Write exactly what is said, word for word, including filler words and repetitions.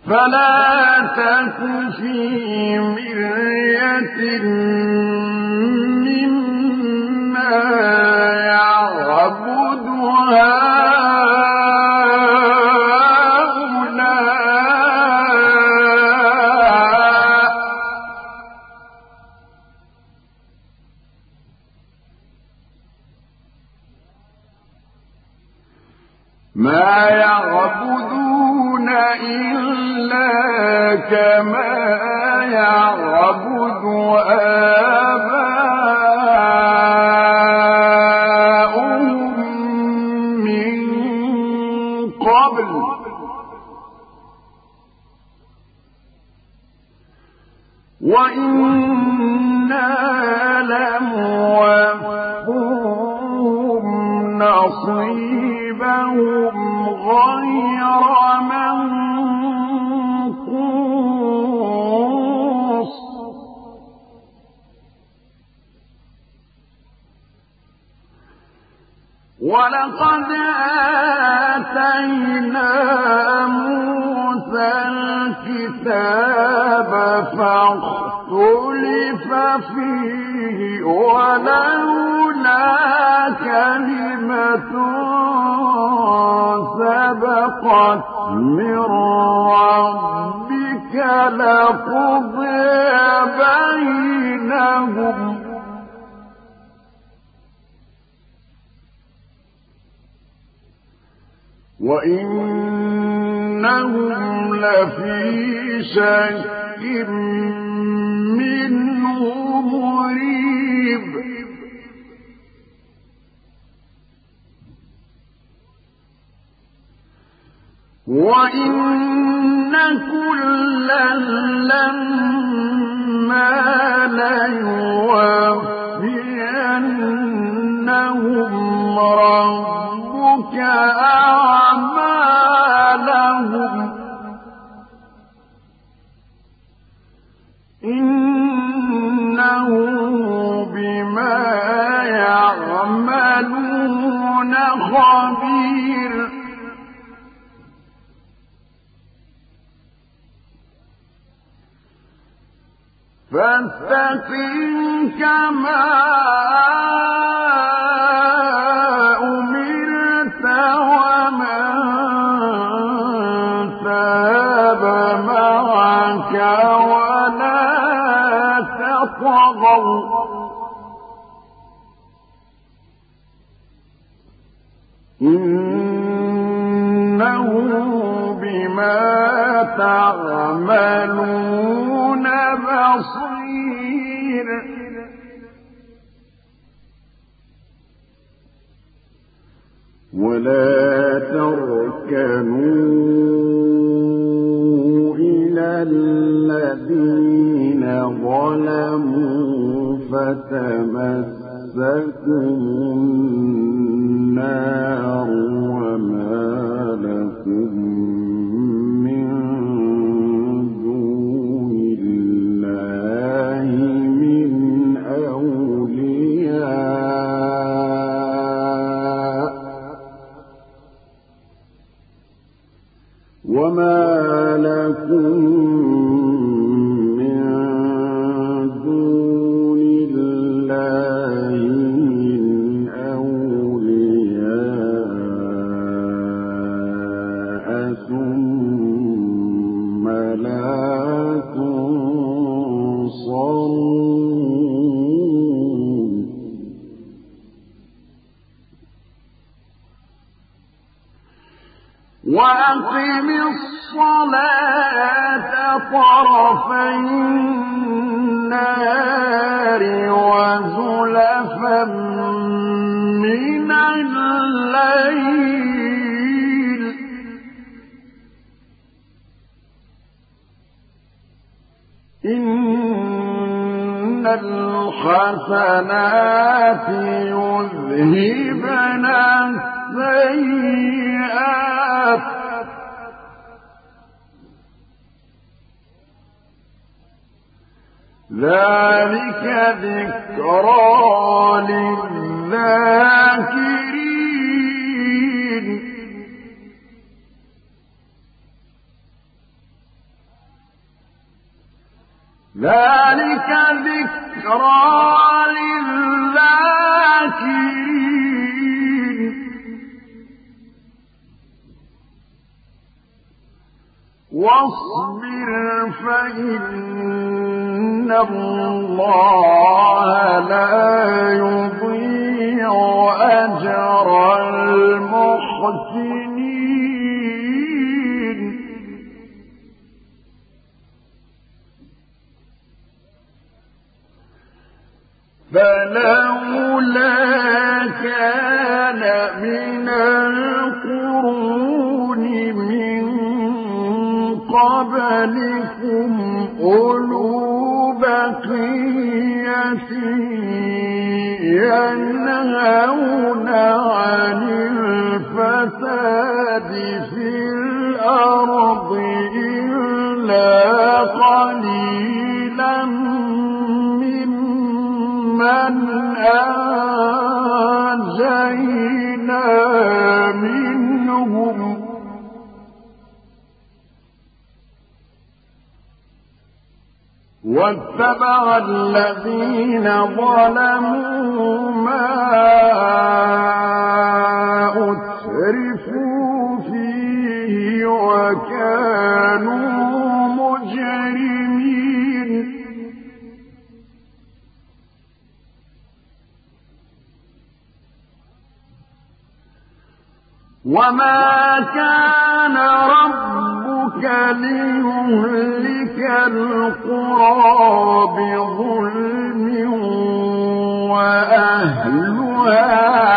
فلا تك في مرية مما يعبد هؤلاء ما يعبدون إلا كما يعبد آباؤهم من قبل وإنا لموفوهم نصيبهم غير منقوص ولقد آتينا موسى الكتاب فاختلف فيه ولولا كلمة سبقت من ربك لقضي بينهم وإنهم لفي شك منه مريب وإن كلا لما ليوفينهم ربك أعمالهم إنه بما يعملون خبير فاستقم كما أمرت ومن تاب معك ولا تطغوا إنه بما تعملون بصير ولا تركنوا إلى الذين ظلموا فتمسكم النار وما لكم من دون الله من أولياء وما لكم من دون الله من أولياء ثم لا تنصرون وأقم الصلاة طرفي النهار وزلفا من الليل إن الحسنات يذهبن السيئات ذلك ذكرى للذاكرين ذلك ذكرى للذاكرين واصبر فإن الله لا يضيع أجر المحسنين فلولا كان من القرون من قبلكم أولو بقية ينهون عن الفساد في الأرض إلا قليلا ممن أنجينا منهم واتبع الذين ظلموا ما أترفوا فيه وكانوا مجرمين وما كان ربك ليهلك القرى بظلم وأهلها